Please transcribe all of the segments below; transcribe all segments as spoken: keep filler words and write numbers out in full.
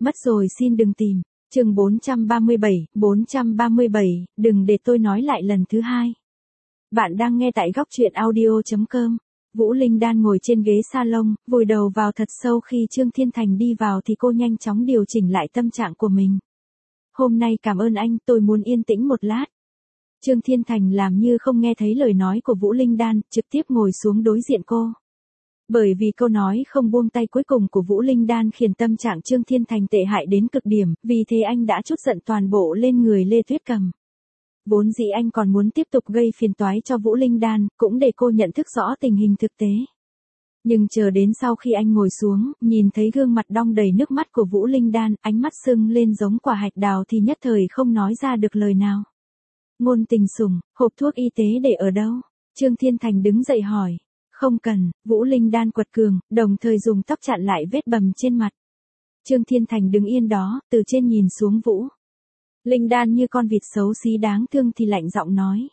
Mất rồi xin đừng tìm. Chương bốn trăm ba mươi bảy, bốn trăm ba mươi bảy, đừng để tôi nói lại lần thứ hai. Bạn đang nghe tại góc truyện audio chấm com. Vũ Linh Đan ngồi trên ghế salon, vùi đầu vào thật sâu khi Trương Thiên Thành đi vào thì cô nhanh chóng điều chỉnh lại tâm trạng của mình. Hôm nay cảm ơn anh, tôi muốn yên tĩnh một lát. Trương Thiên Thành làm như không nghe thấy lời nói của Vũ Linh Đan, trực tiếp ngồi xuống đối diện cô. Bởi vì câu nói không buông tay cuối cùng của Vũ Linh Đan khiến tâm trạng Trương Thiên Thành tệ hại đến cực điểm, vì thế anh đã trút giận toàn bộ lên người Lê Tuyết Cầm. Vốn dĩ anh còn muốn tiếp tục gây phiền toái cho Vũ Linh Đan, cũng để cô nhận thức rõ tình hình thực tế. Nhưng chờ đến sau khi anh ngồi xuống, nhìn thấy gương mặt đong đầy nước mắt của Vũ Linh Đan, ánh mắt sưng lên giống quả hạch đào thì nhất thời không nói ra được lời nào. Ngôn Tình Sủng, hộp thuốc y tế để ở đâu? Trương Thiên Thành đứng dậy hỏi. Không cần, Vũ Linh Đan quật cường, đồng thời dùng tóc chặn lại vết bầm trên mặt. Trương Thiên Thành đứng yên đó, từ trên nhìn xuống Vũ Linh Đan như con vịt xấu xí đáng thương thì lạnh giọng nói.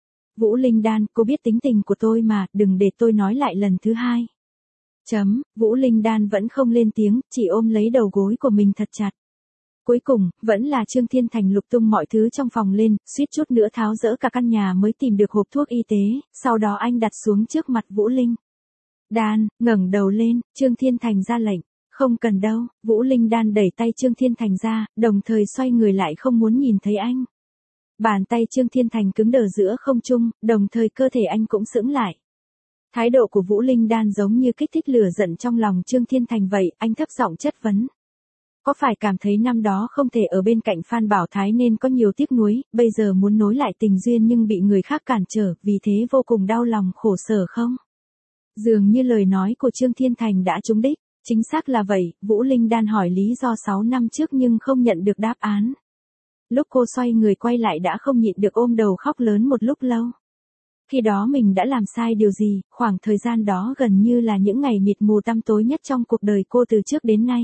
Vũ Linh Đan, cô biết tính tình của tôi mà, đừng để tôi nói lại lần thứ hai. Chấm, Vũ Linh Đan vẫn không lên tiếng, chỉ ôm lấy đầu gối của mình thật chặt. Cuối cùng, vẫn là Trương Thiên Thành lục tung mọi thứ trong phòng lên, suýt chút nữa tháo dỡ cả căn nhà mới tìm được hộp thuốc y tế, sau đó anh đặt xuống trước mặt Vũ Linh Đan, ngẩng đầu lên, Trương Thiên Thành ra lệnh. Không cần đâu, Vũ Linh Đan đẩy tay Trương Thiên Thành ra, đồng thời xoay người lại không muốn nhìn thấy anh. Bàn tay Trương Thiên Thành cứng đờ giữa không trung, đồng thời cơ thể anh cũng sững lại. Thái độ của Vũ Linh Đan giống như kích thích lửa giận trong lòng Trương Thiên Thành vậy, anh thấp giọng chất vấn. Có phải cảm thấy năm đó không thể ở bên cạnh Phan Bảo Thái nên có nhiều tiếc nuối, bây giờ muốn nối lại tình duyên nhưng bị người khác cản trở, vì thế vô cùng đau lòng khổ sở không? Dường như lời nói của Trương Thiên Thành đã trúng đích, chính xác là vậy, Vũ Linh Đan hỏi lý do sáu năm trước nhưng không nhận được đáp án. Lúc cô xoay người quay lại đã không nhịn được ôm đầu khóc lớn một lúc lâu. Khi đó mình đã làm sai điều gì, khoảng thời gian đó gần như là những ngày mịt mù tăm tối nhất trong cuộc đời cô từ trước đến nay.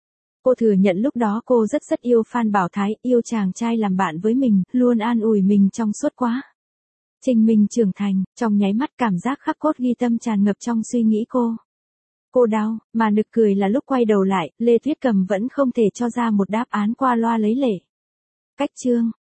Cô thừa nhận lúc đó cô rất rất yêu Phan Bảo Thái, yêu chàng trai làm bạn với mình, luôn an ủi mình trong suốt quá trình mình trưởng thành, trong nháy mắt cảm giác khắc cốt ghi tâm tràn ngập trong suy nghĩ cô. Cô đau, mà nực cười là lúc quay đầu lại, Lê Tuyết Cầm vẫn không thể cho ra một đáp án qua loa lấy lệ. Cách chương,